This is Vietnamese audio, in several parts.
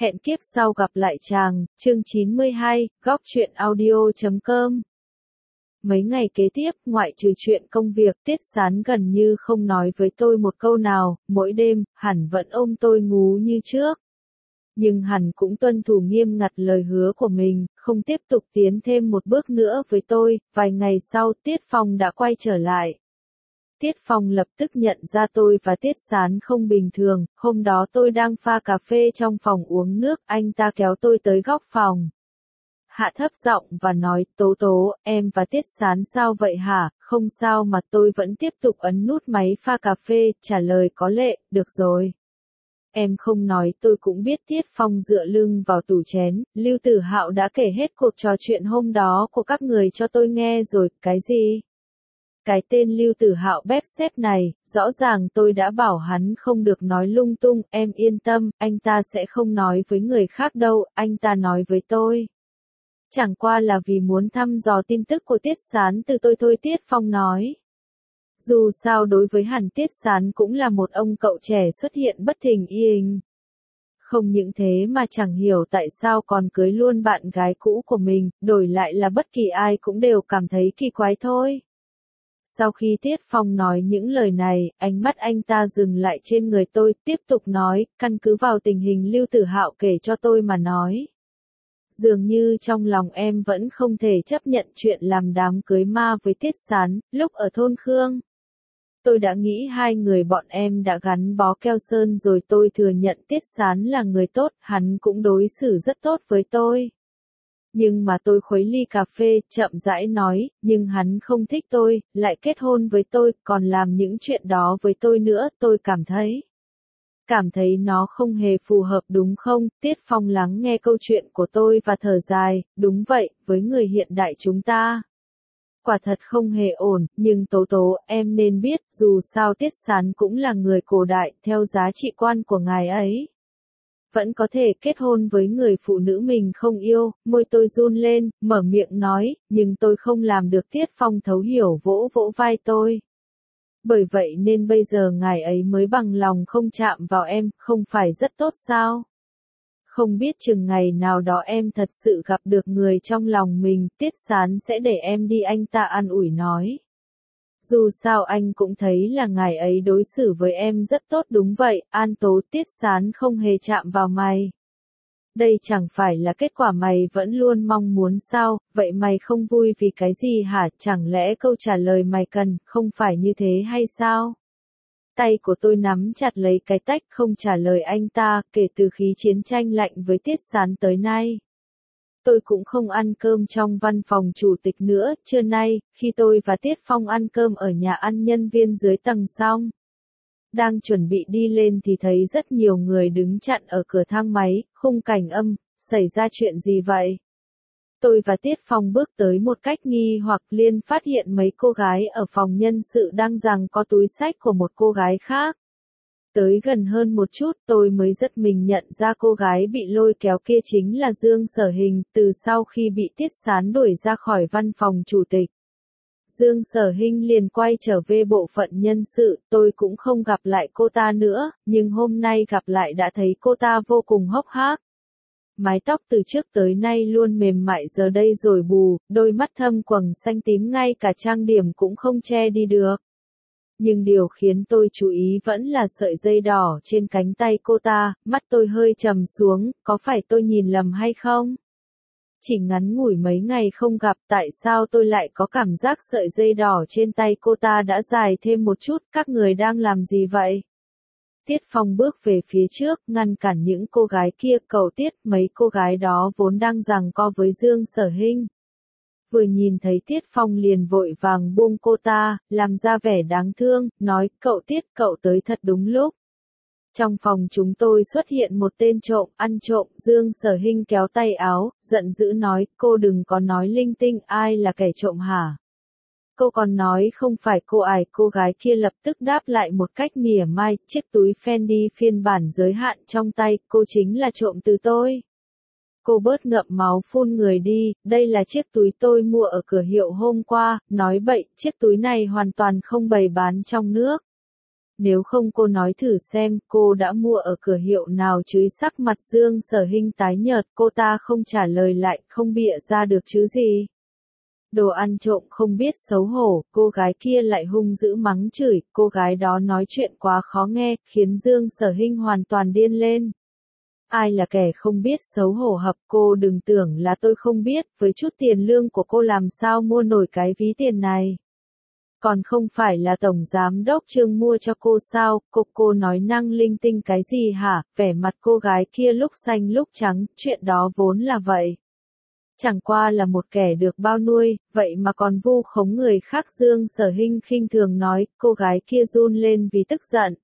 Hẹn kiếp sau gặp lại chàng, chương 92, góc truyện audio.com. Mấy ngày kế tiếp, ngoại trừ chuyện công việc, Tiết Sán gần như không nói với tôi một câu nào, mỗi đêm, hắn vẫn ôm tôi ngủ như trước. Nhưng hắn cũng tuân thủ nghiêm ngặt lời hứa của mình, không tiếp tục tiến thêm một bước nữa với tôi. Vài ngày sau, Tiết Phong đã quay trở lại. Tiết Phong lập tức nhận ra tôi và Tiết Sán không bình thường. Hôm đó tôi đang pha cà phê trong phòng uống nước, anh ta kéo tôi tới góc phòng. Hạ thấp giọng và nói, Tố Tố, em và Tiết Sán sao vậy hả? Không sao mà. Tôi vẫn tiếp tục ấn nút máy pha cà phê, trả lời có lệ, được rồi. Em không nói tôi cũng biết. Tiết Phong dựa lưng vào tủ chén, Lưu Tử Hạo đã kể hết cuộc trò chuyện hôm đó của các người cho tôi nghe rồi. Cái gì? Cái tên Lưu Tử Hạo bép xép này, rõ ràng tôi đã bảo hắn không được nói lung tung. Em yên tâm, anh ta sẽ không nói với người khác đâu, anh ta nói với tôi. Chẳng qua là vì muốn thăm dò tin tức của Tiết Sán từ tôi thôi, Tiết Phong nói. Dù sao đối với hắn, Tiết Sán cũng là một ông cậu trẻ xuất hiện bất thình lình. Không những thế mà chẳng hiểu tại sao còn cưới luôn bạn gái cũ của mình, đổi lại là bất kỳ ai cũng đều cảm thấy kỳ quái thôi. Sau khi Tiết Phong nói những lời này, ánh mắt anh ta dừng lại trên người tôi, tiếp tục nói, căn cứ vào tình hình Lưu Tử Hạo kể cho tôi mà nói. Dường như trong lòng em vẫn không thể chấp nhận chuyện làm đám cưới ma với Tiết Sán, lúc ở thôn Khương. Tôi đã nghĩ hai người bọn em đã gắn bó keo sơn rồi. Tôi thừa nhận Tiết Sán là người tốt, hắn cũng đối xử rất tốt với tôi. Nhưng mà tôi khuấy ly cà phê, chậm rãi nói, nhưng hắn không thích tôi, lại kết hôn với tôi, còn làm những chuyện đó với tôi nữa, tôi cảm thấy nó không hề phù hợp đúng không? Tiết Phong lắng nghe câu chuyện của tôi và thở dài, đúng vậy, với người hiện đại chúng ta. Quả thật không hề ổn, nhưng Tố Tố, em nên biết, dù sao Tiết Sán cũng là người cổ đại, theo giá trị quan của ngài ấy. Vẫn có thể kết hôn với người phụ nữ mình không yêu. Môi tôi run lên, mở miệng nói, nhưng tôi không làm được. Tiết Phong thấu hiểu vỗ vỗ vai tôi. Bởi vậy nên bây giờ ngài ấy mới bằng lòng không chạm vào em, không phải rất tốt sao? Không biết chừng ngày nào đó em thật sự gặp được người trong lòng mình, Tiết Sán sẽ để em đi, anh ta an ủi nói. Dù sao anh cũng thấy là ngài ấy đối xử với em rất tốt. Đúng vậy, An Tố, Tiết Sán không hề chạm vào mày. Đây chẳng phải là kết quả mày vẫn luôn mong muốn sao? Vậy mày không vui vì cái gì hả? Chẳng lẽ câu trả lời mày cần không phải như thế hay sao? Tay của tôi nắm chặt lấy cái tách, không trả lời anh ta. Kể từ khi chiến tranh lạnh với Tiết Sán tới nay, tôi cũng không ăn cơm trong văn phòng chủ tịch nữa. Trưa nay, khi tôi và Tiết Phong ăn cơm ở nhà ăn nhân viên dưới tầng xong, đang chuẩn bị đi lên thì thấy rất nhiều người đứng chặn ở cửa thang máy. Khung cảnh xảy ra chuyện gì vậy? Tôi và Tiết Phong bước tới một cách nghi hoặc, liền phát hiện mấy cô gái ở phòng nhân sự đang giằng co túi xách của một cô gái khác. Tới gần hơn một chút, tôi mới giật mình nhận ra cô gái bị lôi kéo kia chính là Dương Sở Hình. Từ sau khi bị Tiết Sán đuổi ra khỏi văn phòng chủ tịch, Dương Sở Hinh liền quay trở về bộ phận nhân sự. Tôi cũng không gặp lại cô ta nữa, nhưng hôm nay gặp lại đã thấy cô ta vô cùng hốc hác. Mái tóc từ trước tới nay luôn mềm mại giờ đây rồi bù, đôi mắt thâm quầng xanh tím ngay cả trang điểm cũng không che đi được. Nhưng điều khiến tôi chú ý vẫn là sợi dây đỏ trên cánh tay cô ta. Mắt tôi hơi trầm xuống, có phải tôi nhìn lầm hay không? Chỉ ngắn ngủi mấy ngày không gặp, tại sao tôi lại có cảm giác sợi dây đỏ trên tay cô ta đã dài thêm một chút? Các người đang làm gì vậy? Tiết Phong bước về phía trước, ngăn cản những cô gái kia. Cậu Tiết, mấy cô gái đó vốn đang giằng co với Dương Sở Hinh. Vừa nhìn thấy Tiết Phong liền vội vàng buông cô ta, làm ra vẻ đáng thương, nói, cậu Tiết, cậu tới thật đúng lúc. Trong phòng chúng tôi xuất hiện một tên trộm, ăn trộm. Dương Sở Hinh kéo tay áo, giận dữ nói, cô đừng có nói linh tinh, ai là kẻ trộm hả? Cô còn nói không phải cô ải. Cô gái kia lập tức đáp lại một cách mỉa mai, chiếc túi Fendi phiên bản giới hạn trong tay, cô chính là trộm từ tôi. Cô bớt ngậm máu phun người đi, đây là chiếc túi tôi mua ở cửa hiệu hôm qua. Nói bậy, chiếc túi này hoàn toàn không bày bán trong nước. Nếu không cô nói thử xem, cô đã mua ở cửa hiệu nào chứ? Sắc mặt Dương Sở Hinh tái nhợt, cô ta không trả lời lại, không bịa ra được chứ gì. Đồ ăn trộm không biết xấu hổ, cô gái kia lại hung dữ mắng chửi, cô gái đó nói chuyện quá khó nghe, khiến Dương Sở Hinh hoàn toàn điên lên. Ai là kẻ không biết xấu hổ hập, cô đừng tưởng là tôi không biết, với chút tiền lương của cô làm sao mua nổi cái ví tiền này. Còn không phải là tổng giám đốc Trương mua cho cô sao? Cô nói năng linh tinh cái gì hả? Vẻ mặt cô gái kia lúc xanh lúc trắng, chuyện đó vốn là vậy. Chẳng qua là một kẻ được bao nuôi, vậy mà còn vu khống người khác. Dương Sở Hinh khinh thường nói, cô gái kia run lên vì tức giận.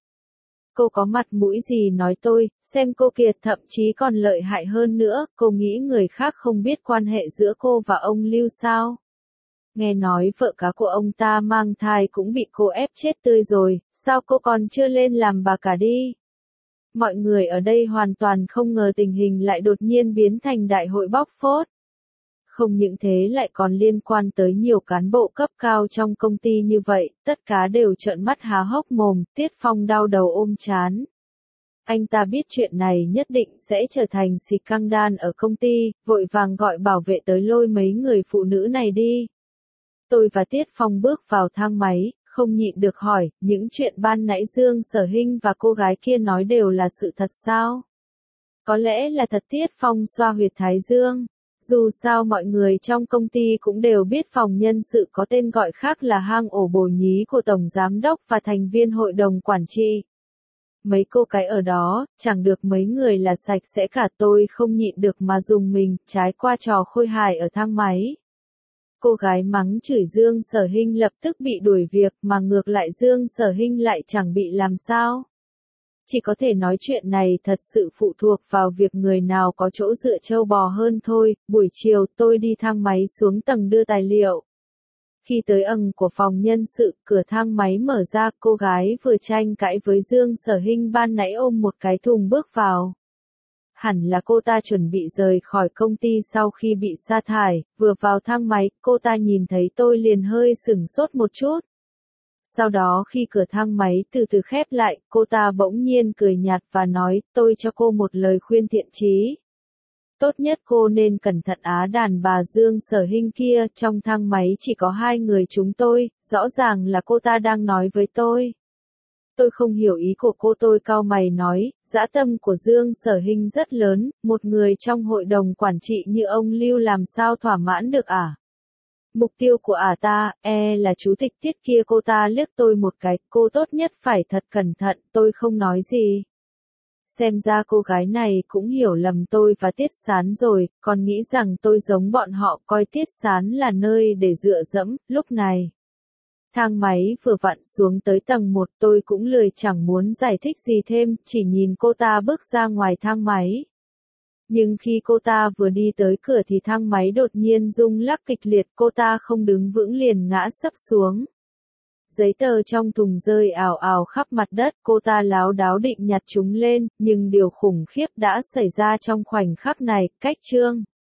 Cô có mặt mũi gì nói tôi, xem cô kìa, thậm chí còn lợi hại hơn nữa, cô nghĩ người khác không biết quan hệ giữa cô và ông Lưu sao? Nghe nói vợ cả của ông ta mang thai cũng bị cô ép chết tươi rồi, sao cô còn chưa lên làm bà cả đi? Mọi người ở đây hoàn toàn không ngờ tình hình lại đột nhiên biến thành đại hội bóc phốt. Không những thế lại còn liên quan tới nhiều cán bộ cấp cao trong công ty như vậy, tất cả đều trợn mắt há hốc mồm, Tiết Phong đau đầu ôm trán. Anh ta biết chuyện này nhất định sẽ trở thành xì căng đan ở công ty, vội vàng gọi bảo vệ tới lôi mấy người phụ nữ này đi. Tôi và Tiết Phong bước vào thang máy, không nhịn được hỏi, những chuyện ban nãy Dương Sở Hinh và cô gái kia nói đều là sự thật sao? Có lẽ là thật. Tiết Phong xoa huyệt thái dương. Dù sao mọi người trong công ty cũng đều biết phòng nhân sự có tên gọi khác là hang ổ bồ nhí của tổng giám đốc và thành viên hội đồng quản trị. Mấy cô cái ở đó, chẳng được mấy người là sạch sẽ cả. Tôi không nhịn được mà dùng mình, trái qua trò khôi hài ở thang máy. Cô gái mắng chửi Dương Sở Hinh lập tức bị đuổi việc, mà ngược lại Dương Sở Hinh lại chẳng bị làm sao. Chỉ có thể nói chuyện này thật sự phụ thuộc vào việc người nào có chỗ dựa trâu bò hơn thôi. Buổi chiều tôi đi thang máy xuống tầng đưa tài liệu. Khi tới ầng của phòng nhân sự, cửa thang máy mở ra, cô gái vừa tranh cãi với Dương Sở Hinh ban nãy ôm một cái thùng bước vào. Hẳn là cô ta chuẩn bị rời khỏi công ty sau khi bị sa thải, vừa vào thang máy, cô ta nhìn thấy tôi liền hơi sửng sốt một chút. Sau đó khi cửa thang máy từ từ khép lại, cô ta bỗng nhiên cười nhạt và nói, tôi cho cô một lời khuyên thiện chí. Tốt nhất cô nên cẩn thận đàn bà Dương Sở Hinh kia, trong thang máy chỉ có hai người chúng tôi, rõ ràng là cô ta đang nói với tôi. Tôi không hiểu ý của cô. Tôi cau mày nói, dã tâm của Dương Sở Hinh rất lớn, một người trong hội đồng quản trị như ông Lưu làm sao thỏa mãn được à? Mục tiêu của ta, là chủ tịch Tiết kia. Cô ta liếc tôi một cái, cô tốt nhất phải thật cẩn thận. Tôi không nói gì. Xem ra cô gái này cũng hiểu lầm tôi và Tiết Sán rồi, còn nghĩ rằng tôi giống bọn họ, coi Tiết Sán là nơi để dựa dẫm. Lúc này, thang máy vừa vặn xuống tới tầng 1, tôi cũng lười chẳng muốn giải thích gì thêm, chỉ nhìn cô ta bước ra ngoài thang máy. Nhưng khi cô ta vừa đi tới cửa thì thang máy đột nhiên rung lắc kịch liệt, cô ta không đứng vững liền ngã sấp xuống. Giấy tờ trong thùng rơi ào ào khắp mặt đất, cô ta láo đáo định nhặt chúng lên, nhưng điều khủng khiếp đã xảy ra trong khoảnh khắc này. Cách chương